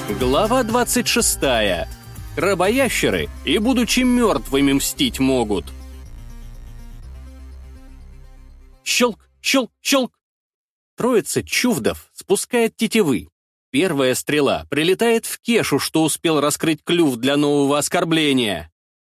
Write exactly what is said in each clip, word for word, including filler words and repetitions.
Глава двадцать шестая. Крабоящеры и, будучи мертвыми, мстить могут. Щелк, щелк, щелк. Троица чувдов спускает тетивы. Первая стрела прилетает в Кешу, что успел раскрыть клюв для нового оскорбления.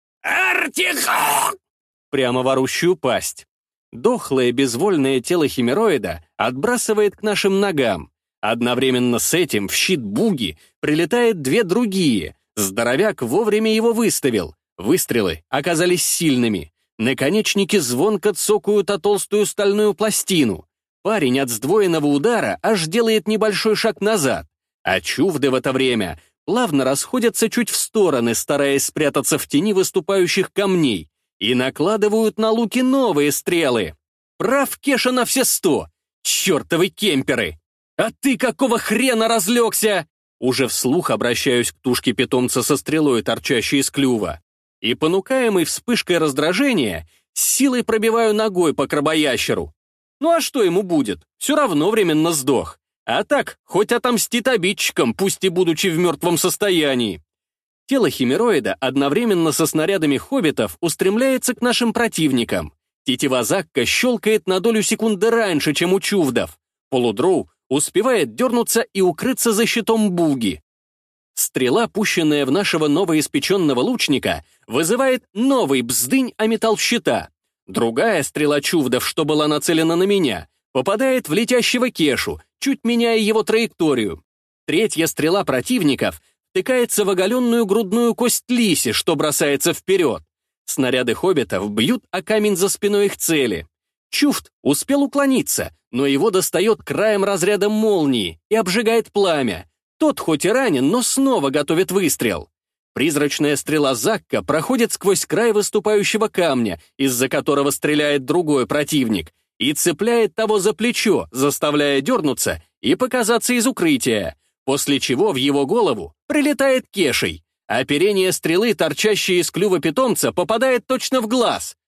«Артихок!» Прямо в орущую пасть. Дохлое безвольное тело химероида отбрасывает к нашим ногам. Одновременно с этим в щит Буги прилетает две другие. Здоровяк вовремя его выставил. Выстрелы оказались сильными. Наконечники звонко цокают о толстую стальную пластину. Парень от сдвоенного удара аж делает небольшой шаг назад, а чувды в это время плавно расходятся чуть в стороны, стараясь спрятаться в тени выступающих камней, и накладывают на луки новые стрелы. Прав Кеша на все сто. Чертовы кемперы! «А ты какого хрена разлегся?» Уже вслух обращаюсь к тушке питомца со стрелой, торчащей из клюва. И, понукаемый вспышкой раздражения, с силой пробиваю ногой по крабоящеру. Ну а что ему будет? Все равно временно сдох. А так, хоть отомстит обидчикам, пусть и будучи в мертвом состоянии. Тело химероида одновременно со снарядами хоббитов устремляется к нашим противникам. Тетива Закка щелкает на долю секунды раньше, чем у чувдов. Полудроу успевает дернуться и укрыться за щитом Буги. Стрела, пущенная в нашего новоиспеченного лучника, вызывает новый бздынь о металл щита. Другая стрела чувдов, что была нацелена на меня, попадает в летящего Кешу, чуть меняя его траекторию. Третья стрела противников втыкается в оголенную грудную кость Лиси, что бросается вперед. Снаряды хоббитов бьют о камень за спиной их цели. Чуфт успел уклониться, но его достает краем разряда молнии и обжигает пламя. Тот хоть и ранен, но снова готовит выстрел. Призрачная стрела Закка проходит сквозь край выступающего камня, из-за которого стреляет другой противник, и цепляет того за плечо, заставляя дернуться и показаться из укрытия, после чего в его голову прилетает Кешей. Оперение стрелы, торчащей из клюва питомца, попадает точно в глаз.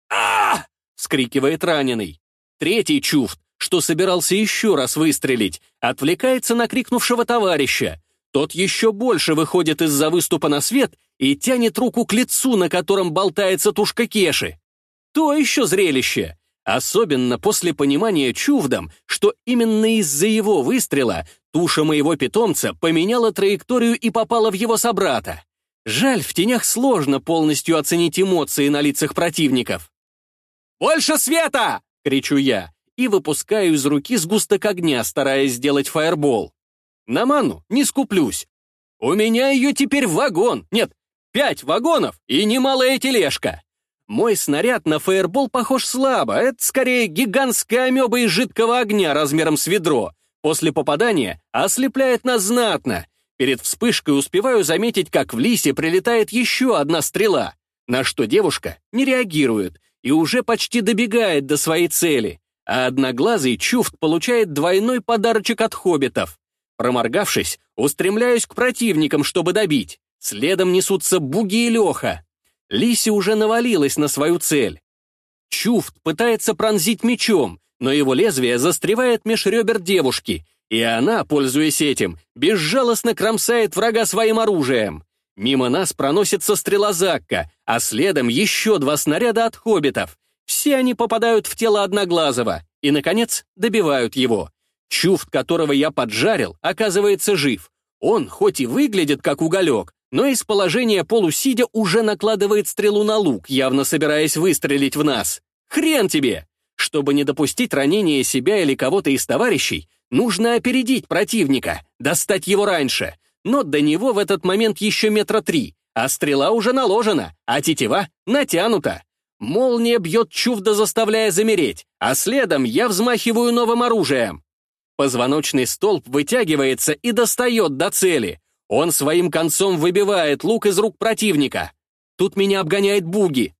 а вскрикивает раненый. Третий чуфт, что собирался еще раз выстрелить, отвлекается на крикнувшего товарища. Тот еще больше выходит из-за выступа на свет и тянет руку к лицу, на котором болтается тушка Кеши. То еще зрелище. Особенно после понимания чувдом, что именно из-за его выстрела туша моего питомца поменяла траекторию и попала в его собрата. Жаль, в тенях сложно полностью оценить эмоции на лицах противников. «Больше света!» — кричу я, и выпускаю из руки сгусток огня, стараясь сделать фаербол. На ману не скуплюсь. У меня ее теперь вагон, нет, пять вагонов и немалая тележка. Мой снаряд на фаербол похож слабо, это скорее гигантская амеба из жидкого огня размером с ведро. После попадания ослепляет нас знатно. Перед вспышкой успеваю заметить, как в Лисе прилетает еще одна стрела, на что девушка не реагирует и уже почти добегает до своей цели, а одноглазый чуфт получает двойной подарочек от хоббитов. Проморгавшись, устремляюсь к противникам, чтобы добить. Следом несутся Буги и Леха. Лиси уже навалилась на свою цель. Чуфт пытается пронзить мечом, но его лезвие застревает меж ребер девушки, и она, пользуясь этим, безжалостно кромсает врага своим оружием. Мимо нас проносится стрела Закка, а следом еще два снаряда от хоббитов. Все они попадают в тело Одноглазого и, наконец, добивают его. Чуфт, которого я поджарил, оказывается жив. Он, хоть и выглядит как уголек, но из положения полусидя уже накладывает стрелу на лук, явно собираясь выстрелить в нас. Хрен тебе! Чтобы не допустить ранения себя или кого-то из товарищей, нужно опередить противника, достать его раньше. Но до него в этот момент еще метра три, а стрела уже наложена, а тетива натянута. Молния бьет чувда, заставляя замереть, а следом я взмахиваю новым оружием. Позвоночный столб вытягивается и достает до цели. Он своим концом выбивает лук из рук противника. Тут меня обгоняет Буги.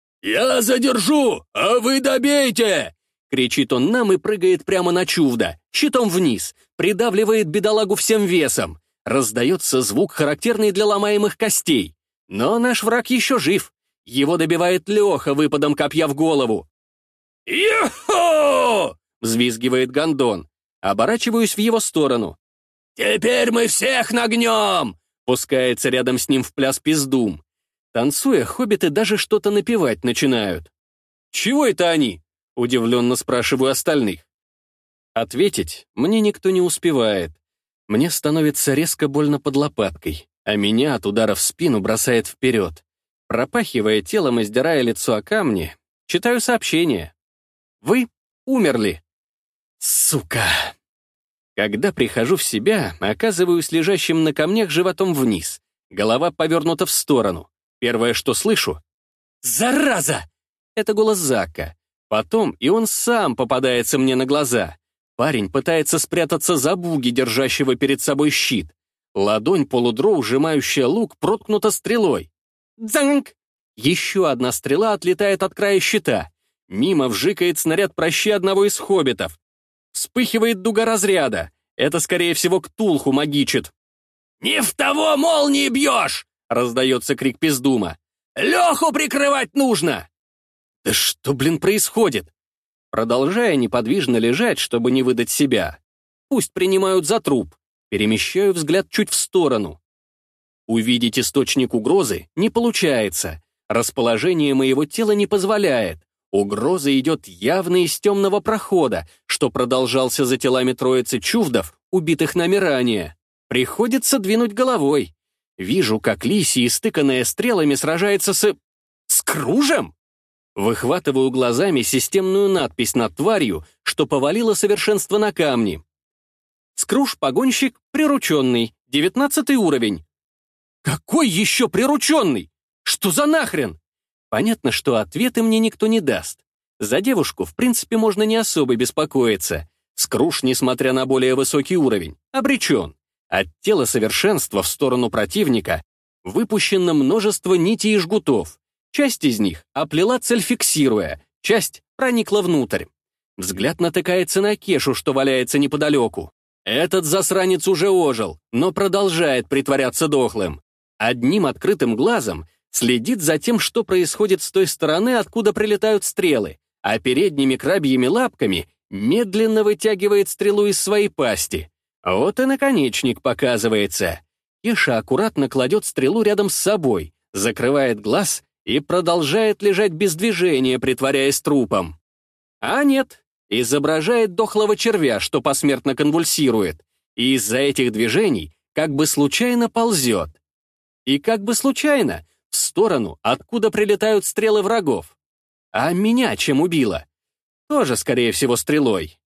«Я задержу, а вы добейте!» Кричит он нам и прыгает прямо на чувда, щитом вниз, придавливает бедолагу всем весом. Раздается звук, характерный для ломаемых костей. Но наш враг еще жив. Его добивает Леха выпадом копья в голову. «Йо-хо!» — взвизгивает Гондон. Оборачиваюсь в его сторону. «Теперь мы всех нагнем!» Пускается рядом с ним в пляс Пиздум. Танцуя, хоббиты даже что-то напевать начинают. «Чего это они?» — удивленно спрашиваю остальных. Ответить мне никто не успевает. Мне становится резко больно под лопаткой, а меня от удара в спину бросает вперед. Пропахивая телом и сдирая лицо о камни, читаю сообщение. «Вы умерли». Сука! Когда прихожу в себя, оказываюсь лежащим на камнях животом вниз. Голова повернута в сторону. Первое, что слышу — «Зараза!» Это голос Зака. Потом и он сам попадается мне на глаза. Парень пытается спрятаться за Буги, держащего перед собой щит. Ладонь полудроу, сжимающая лук, проткнута стрелой. Дзанг! Еще одна стрела отлетает от края щита. Мимо вжикает снаряд прощи одного из хоббитов. Вспыхивает дуга разряда. Это, скорее всего, Ктулху магичит. «Не в того молнии бьешь!» — раздается крик Пиздума. «Леху прикрывать нужно!» Да что, блин, происходит? Продолжая неподвижно лежать, чтобы не выдать себя. Пусть принимают за труп. Перемещаю взгляд чуть в сторону. Увидеть источник угрозы не получается. Расположение моего тела не позволяет. Угроза идет явно из темного прохода, что продолжался за телами троицы чувдов, убитых нами ранее. Приходится двинуть головой. Вижу, как Лисия, истыканная стрелами, сражается с... с Кружем? Выхватываю глазами системную надпись над тварью, что повалило совершенство на камни. Скруж-погонщик прирученный, девятнадцатый уровень. Какой еще прирученный? Что за нахрен? Понятно, что ответы мне никто не даст. За девушку, в принципе, можно не особо беспокоиться. Скруж, несмотря на более высокий уровень, обречен. От тела совершенства в сторону противника выпущено множество нитей и жгутов. Часть из них оплела цель, фиксируя, часть проникла внутрь. Взгляд натыкается на Кешу, что валяется неподалеку. Этот засранец уже ожил, но продолжает притворяться дохлым. Одним открытым глазом следит за тем, что происходит с той стороны, откуда прилетают стрелы, а передними крабьими лапками медленно вытягивает стрелу из своей пасти. Вот и наконечник показывается. Кеша аккуратно кладет стрелу рядом с собой, закрывает глаз и продолжает лежать без движения, притворяясь трупом. А нет, изображает дохлого червя, что посмертно конвульсирует, и из-за этих движений как бы случайно ползет. И как бы случайно в сторону, откуда прилетают стрелы врагов. А меня чем убило? Тоже, скорее всего, стрелой.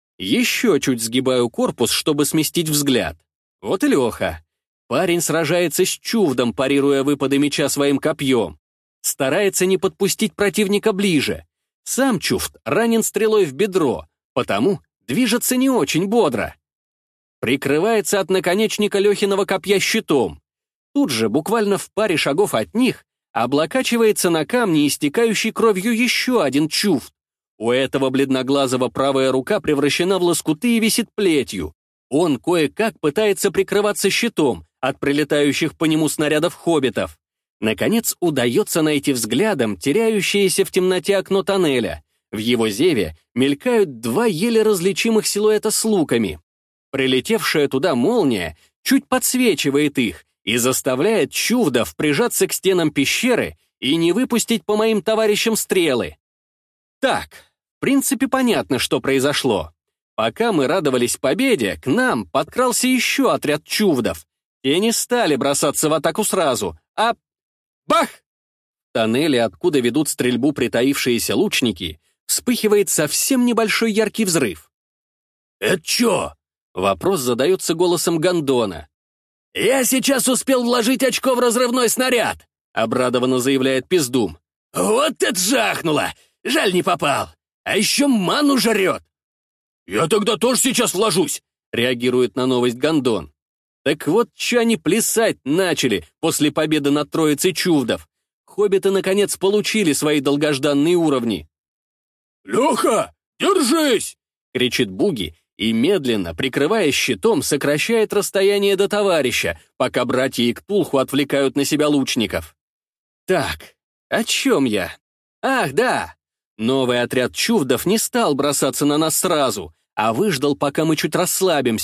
Еще чуть сгибаю корпус, чтобы сместить взгляд. Вот и Леха. Парень сражается с чувдом, парируя выпады меча своим копьем. Старается не подпустить противника ближе. Сам чувд ранен стрелой в бедро, потому движется не очень бодро. Прикрывается от наконечника Лехиного копья щитом. Тут же, буквально в паре шагов от них, облокачивается на камне истекающий кровью еще один чувд. У этого бледноглазого правая рука превращена в лоскуты и висит плетью. Он кое-как пытается прикрываться щитом от прилетающих по нему снарядов хоббитов. Наконец, удается найти взглядом теряющееся в темноте окно тоннеля. В его зеве мелькают два еле различимых силуэта с луками. Прилетевшая туда молния чуть подсвечивает их и заставляет чувдов прижаться к стенам пещеры и не выпустить по моим товарищам стрелы. Так, в принципе, понятно, что произошло. Пока мы радовались победе, к нам подкрался еще отряд чувдов. Те не стали бросаться в атаку сразу, а... Бах! В тоннеле, откуда ведут стрельбу притаившиеся лучники, вспыхивает совсем небольшой яркий взрыв. «Это чё?» — вопрос задается голосом Гондона. «Я сейчас успел вложить очко в разрывной снаряд», — обрадованно заявляет Пиздум. «Вот это жахнуло! Жаль, не попал. А еще ману жрет». «Я тогда тоже сейчас вложусь», — реагирует на новость Гондон. Так вот, чё они плясать начали после победы над троицей чувдов. Хоббиты, наконец, получили свои долгожданные уровни. «Леха, держись!» — кричит Буги и, медленно, прикрываясь щитом, сокращает расстояние до товарища, пока братья и Ктулху отвлекают на себя лучников. Так, о чем я? Ах, да! Новый отряд чувдов не стал бросаться на нас сразу, а выждал, пока мы чуть расслабимся.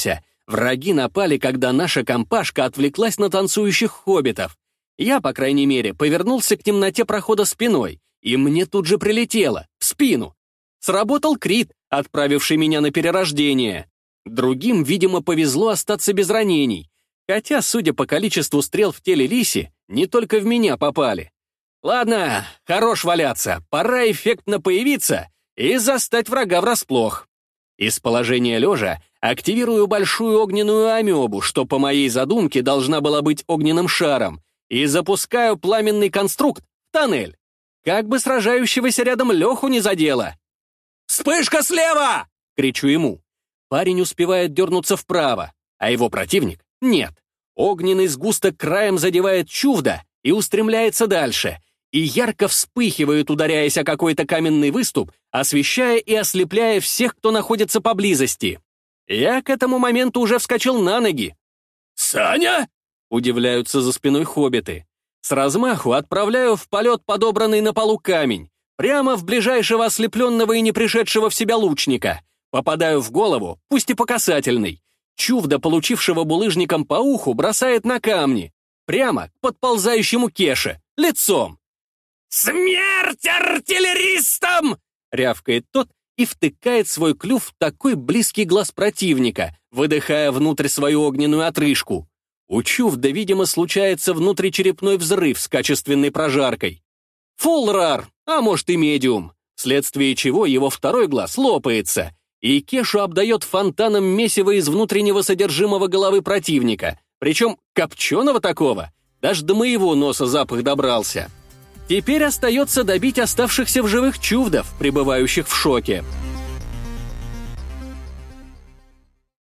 Враги напали, когда наша компашка отвлеклась на танцующих хоббитов. Я, по крайней мере, повернулся к темноте прохода спиной, и мне тут же прилетело, в спину. Сработал крит, отправивший меня на перерождение. Другим, видимо, повезло остаться без ранений, хотя, судя по количеству стрел в теле Лиси, не только в меня попали. Ладно, хорош валяться, пора эффектно появиться и застать врага врасплох. Из положения лежа активирую большую огненную амебу, что по моей задумке должна была быть огненным шаром, и запускаю пламенный конструкт в тоннель. Как бы сражающегося рядом Леху не задело. «Вспышка слева!» — кричу ему. Парень успевает дернуться вправо, а его противник — нет. Огненный сгусток краем задевает чувда и устремляется дальше, и ярко вспыхивает, ударяясь о какой-то каменный выступ, освещая и ослепляя всех, кто находится поблизости. Я к этому моменту уже вскочил на ноги. «Саня?» — удивляются за спиной хоббиты. С размаху отправляю в полет подобранный на полу камень, прямо в ближайшего ослепленного и не пришедшего в себя лучника. Попадаю в голову, пусть и по касательной. Чувда, получившего булыжником по уху, бросает на камни, прямо к подползающему Кеше, лицом. «Смерть артиллеристам!» — рявкает тот и втыкает свой клюв в такой близкий глаз противника, выдыхая внутрь свою огненную отрыжку. У Чувда, видимо, случается внутричерепной взрыв с качественной прожаркой. Фулл-рар, а может и медиум, вследствие чего его второй глаз лопается, и Кешу обдает фонтаном месива из внутреннего содержимого головы противника, причем копченого такого, даже до моего носа запах добрался. Теперь остается добить оставшихся в живых чувдов, пребывающих в шоке.